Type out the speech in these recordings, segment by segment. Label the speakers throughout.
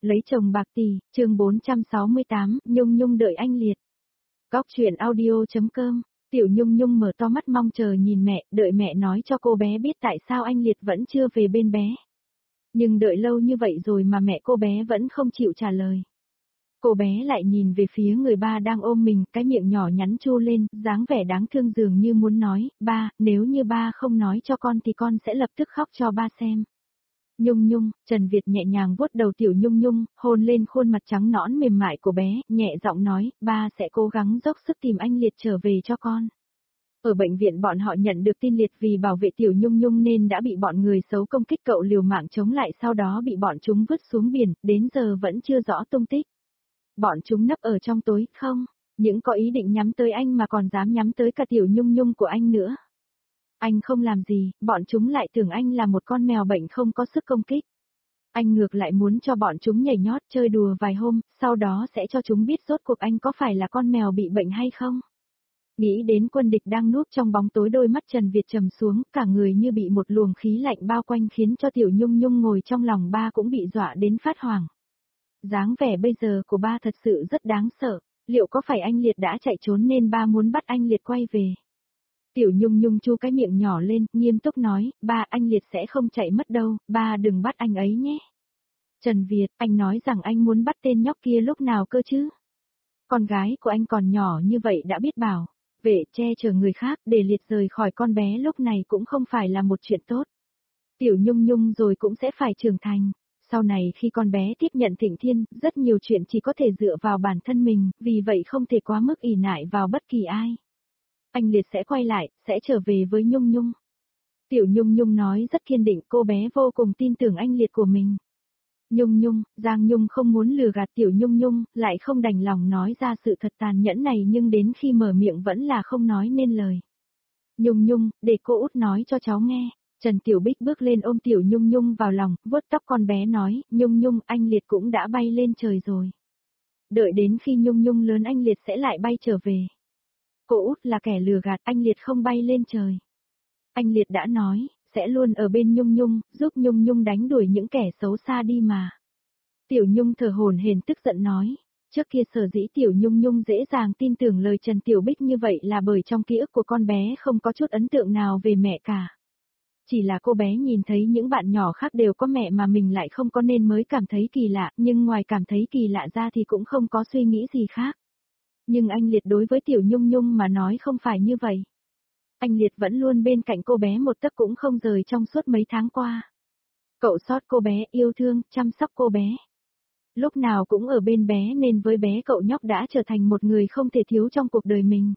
Speaker 1: Lấy chồng bạc tỷ, chương 468, Nhung Nhung đợi anh Liệt. Góc truyện audio.com, Tiểu Nhung Nhung mở to mắt mong chờ nhìn mẹ, đợi mẹ nói cho cô bé biết tại sao anh Liệt vẫn chưa về bên bé. Nhưng đợi lâu như vậy rồi mà mẹ cô bé vẫn không chịu trả lời. Cô bé lại nhìn về phía người ba đang ôm mình, cái miệng nhỏ nhắn chu lên, dáng vẻ đáng thương dường như muốn nói, ba, nếu như ba không nói cho con thì con sẽ lập tức khóc cho ba xem. Nhung Nhung, Trần Việt nhẹ nhàng vuốt đầu Tiểu Nhung Nhung, hôn lên khuôn mặt trắng nõn mềm mại của bé, nhẹ giọng nói, ba sẽ cố gắng dốc sức tìm anh Liệt trở về cho con. Ở bệnh viện bọn họ nhận được tin Liệt vì bảo vệ Tiểu Nhung Nhung nên đã bị bọn người xấu công kích cậu liều mạng chống lại, sau đó bị bọn chúng vứt xuống biển, đến giờ vẫn chưa rõ tung tích. Bọn chúng nấp ở trong tối, không, những có ý định nhắm tới anh mà còn dám nhắm tới cả Tiểu Nhung Nhung của anh nữa. Anh không làm gì, bọn chúng lại tưởng anh là một con mèo bệnh không có sức công kích. Anh ngược lại muốn cho bọn chúng nhảy nhót chơi đùa vài hôm, sau đó sẽ cho chúng biết rốt cuộc anh có phải là con mèo bị bệnh hay không. Nghĩ đến quân địch đang núp trong bóng tối, đôi mắt Trần Việt trầm xuống, cả người như bị một luồng khí lạnh bao quanh khiến cho Tiểu Nhung Nhung ngồi trong lòng ba cũng bị dọa đến phát hoảng. Dáng vẻ bây giờ của ba thật sự rất đáng sợ, liệu có phải anh Liệt đã chạy trốn nên ba muốn bắt anh Liệt quay về? Tiểu Nhung Nhung chu cái miệng nhỏ lên, nghiêm túc nói, ba, anh Liệt sẽ không chạy mất đâu, ba đừng bắt anh ấy nhé. Trần Việt, anh nói rằng anh muốn bắt tên nhóc kia lúc nào cơ chứ? Con gái của anh còn nhỏ như vậy đã biết bảo vệ che chở người khác, để Liệt rời khỏi con bé lúc này cũng không phải là một chuyện tốt. Tiểu Nhung Nhung rồi cũng sẽ phải trưởng thành. Sau này khi con bé tiếp nhận Thịnh Thiên, rất nhiều chuyện chỉ có thể dựa vào bản thân mình, vì vậy không thể quá mức ỷ nại vào bất kỳ ai. Anh Liệt sẽ quay lại, sẽ trở về với Nhung Nhung. Tiểu Nhung Nhung nói rất kiên định, cô bé vô cùng tin tưởng anh Liệt của mình. Nhung Nhung, Giang Nhung không muốn lừa gạt Tiểu Nhung Nhung, lại không đành lòng nói ra sự thật tàn nhẫn này, nhưng đến khi mở miệng vẫn là không nói nên lời. Nhung Nhung, để cô út nói cho cháu nghe. Trần Tiểu Bích bước lên ôm Tiểu Nhung Nhung vào lòng, vuốt tóc con bé nói, Nhung Nhung, anh Liệt cũng đã bay lên trời rồi. Đợi đến khi Nhung Nhung lớn anh Liệt sẽ lại bay trở về. Cô út là kẻ lừa gạt, anh Liệt không bay lên trời. Anh Liệt đã nói, sẽ luôn ở bên Nhung Nhung, giúp Nhung Nhung đánh đuổi những kẻ xấu xa đi mà. Tiểu Nhung thở hổn hển tức giận nói, trước kia sở dĩ Tiểu Nhung Nhung dễ dàng tin tưởng lời Trần Tiểu Bích như vậy là bởi trong ký ức của con bé không có chút ấn tượng nào về mẹ cả. Chỉ là cô bé nhìn thấy những bạn nhỏ khác đều có mẹ mà mình lại không có nên mới cảm thấy kỳ lạ, nhưng ngoài cảm thấy kỳ lạ ra thì cũng không có suy nghĩ gì khác. Nhưng anh Liệt đối với Tiểu Nhung Nhung mà nói không phải như vậy. Anh Liệt vẫn luôn bên cạnh cô bé một tấc cũng không rời trong suốt mấy tháng qua. Cậu xót cô bé, yêu thương, chăm sóc cô bé. Lúc nào cũng ở bên bé nên với bé cậu nhóc đã trở thành một người không thể thiếu trong cuộc đời mình.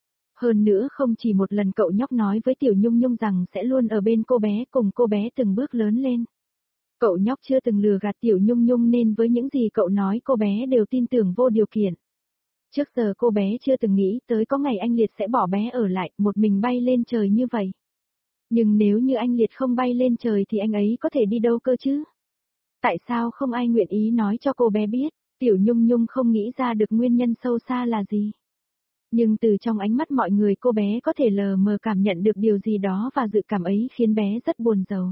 Speaker 1: Hơn nữa không chỉ một lần cậu nhóc nói với Tiểu Nhung Nhung rằng sẽ luôn ở bên cô bé, cùng cô bé từng bước lớn lên. Cậu nhóc chưa từng lừa gạt Tiểu Nhung Nhung nên với những gì cậu nói cô bé đều tin tưởng vô điều kiện. Trước giờ cô bé chưa từng nghĩ tới có ngày anh Liệt sẽ bỏ bé ở lại, một mình bay lên trời như vậy. Nhưng nếu như anh Liệt không bay lên trời thì anh ấy có thể đi đâu cơ chứ? Tại sao không ai nguyện ý nói cho cô bé biết? Tiểu Nhung Nhung không nghĩ ra được nguyên nhân sâu xa là gì. Nhưng từ trong ánh mắt mọi người cô bé có thể lờ mờ cảm nhận được điều gì đó và dự cảm ấy khiến bé rất buồn rầu.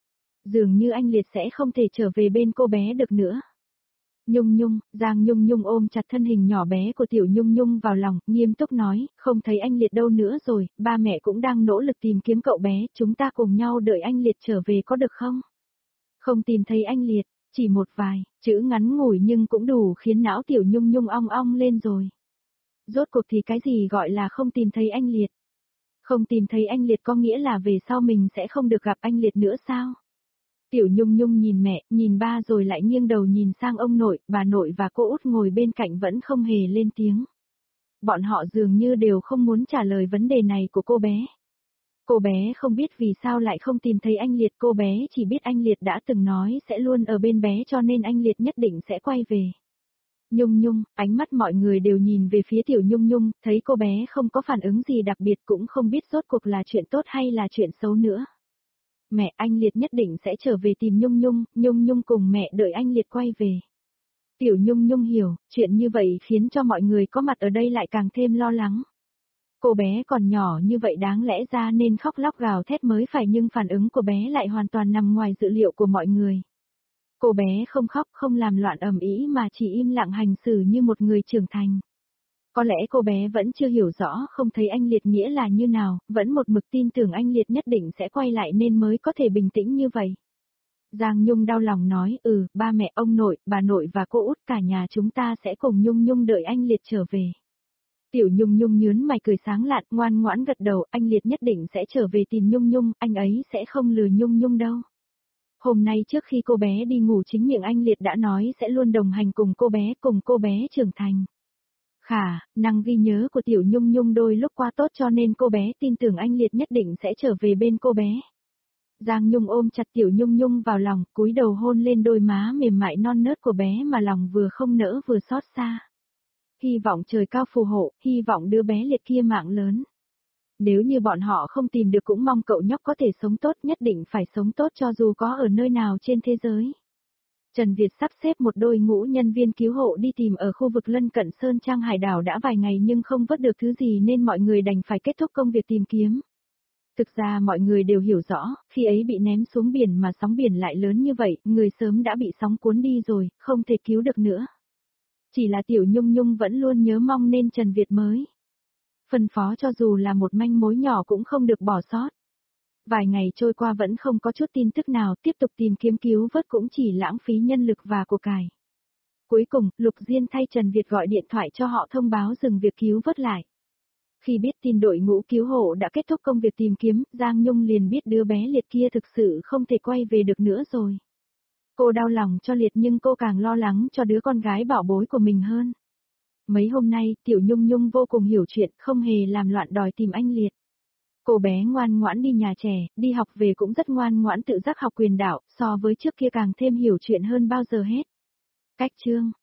Speaker 1: Dường như anh Liệt sẽ không thể trở về bên cô bé được nữa. Nhung Nhung, Giang Nhung Nhung ôm chặt thân hình nhỏ bé của Tiểu Nhung Nhung vào lòng, nghiêm túc nói, không thấy anh Liệt đâu nữa rồi, ba mẹ cũng đang nỗ lực tìm kiếm cậu bé, chúng ta cùng nhau đợi anh Liệt trở về có được không? Không tìm thấy anh Liệt, chỉ một vài chữ ngắn ngủi nhưng cũng đủ khiến não Tiểu Nhung Nhung ong ong lên rồi. Rốt cuộc thì cái gì gọi là không tìm thấy anh Liệt? Không tìm thấy anh Liệt có nghĩa là về sau mình sẽ không được gặp anh Liệt nữa sao? Tiểu Nhung Nhung nhìn mẹ, nhìn ba rồi lại nghiêng đầu nhìn sang ông nội, bà nội và cô út ngồi bên cạnh vẫn không hề lên tiếng. Bọn họ dường như đều không muốn trả lời vấn đề này của cô bé. Cô bé không biết vì sao lại không tìm thấy anh Liệt, cô bé chỉ biết anh Liệt đã từng nói sẽ luôn ở bên bé cho nên anh Liệt nhất định sẽ quay về. Nhung Nhung, ánh mắt mọi người đều nhìn về phía Tiểu Nhung Nhung, thấy cô bé không có phản ứng gì đặc biệt cũng không biết rốt cuộc là chuyện tốt hay là chuyện xấu nữa. Mẹ, anh Liệt nhất định sẽ trở về tìm Nhung Nhung, Nhung Nhung cùng mẹ đợi anh Liệt quay về. Tiểu Nhung Nhung hiểu, chuyện như vậy khiến cho mọi người có mặt ở đây lại càng thêm lo lắng. Cô bé còn nhỏ như vậy đáng lẽ ra nên khóc lóc gào thét mới phải, nhưng phản ứng của bé lại hoàn toàn nằm ngoài dự liệu của mọi người. Cô bé không khóc không làm loạn ầm ĩ mà chỉ im lặng hành xử như một người trưởng thành. Có lẽ cô bé vẫn chưa hiểu rõ không thấy anh Liệt nghĩa là như nào, vẫn một mực tin tưởng anh Liệt nhất định sẽ quay lại nên mới có thể bình tĩnh như vậy. Giang Nhung đau lòng nói, ba mẹ ông nội, bà nội và cô út cả nhà chúng ta sẽ cùng Nhung Nhung đợi anh Liệt trở về. Tiểu Nhung Nhung nhướn mày cười sáng lạn, ngoan ngoãn gật đầu, anh Liệt nhất định sẽ trở về tìm Nhung Nhung, anh ấy sẽ không lừa Nhung Nhung đâu. Hôm nay trước khi cô bé đi ngủ chính miệng anh Liệt đã nói sẽ luôn đồng hành cùng cô bé trưởng thành. Khả, năng ghi nhớ của Tiểu Nhung Nhung đôi lúc qua tốt cho nên cô bé tin tưởng anh Liệt nhất định sẽ trở về bên cô bé. Giang Nhung ôm chặt Tiểu Nhung Nhung vào lòng, cúi đầu hôn lên đôi má mềm mại non nớt của bé mà lòng vừa không nỡ vừa xót xa. Hy vọng trời cao phù hộ, hy vọng đứa bé Liệt kia mạng lớn. Nếu như bọn họ không tìm được cũng mong cậu nhóc có thể sống tốt, nhất định phải sống tốt cho dù có ở nơi nào trên thế giới. Trần Việt sắp xếp một đôi ngũ nhân viên cứu hộ đi tìm ở khu vực lân cận Sơn Trang Hải đảo đã vài ngày nhưng không vớt được thứ gì nên mọi người đành phải kết thúc công việc tìm kiếm. Thực ra mọi người đều hiểu rõ, khi ấy bị ném xuống biển mà sóng biển lại lớn như vậy, người sớm đã bị sóng cuốn đi rồi, không thể cứu được nữa. Chỉ là Tiểu Nhung Nhung vẫn luôn nhớ mong nên Trần Việt mới phân phó cho dù là một manh mối nhỏ cũng không được bỏ sót. Vài ngày trôi qua vẫn không có chút tin tức nào, tiếp tục tìm kiếm cứu vớt cũng chỉ lãng phí nhân lực và của cải. Cuối cùng, Lục Diên thay Trần Việt gọi điện thoại cho họ thông báo dừng việc cứu vớt lại. Khi biết tin đội ngũ cứu hộ đã kết thúc công việc tìm kiếm, Giang Nhung liền biết đứa bé Liệt kia thực sự không thể quay về được nữa rồi. Cô đau lòng cho Liệt nhưng cô càng lo lắng cho đứa con gái bảo bối của mình hơn. Mấy hôm nay, Tiểu Nhung Nhung vô cùng hiểu chuyện, không hề làm loạn đòi tìm anh Liệt. Cô bé ngoan ngoãn đi nhà trẻ, đi học về cũng rất ngoan ngoãn tự giác học quyền đạo, so với trước kia càng thêm hiểu chuyện hơn bao giờ hết. Cách chương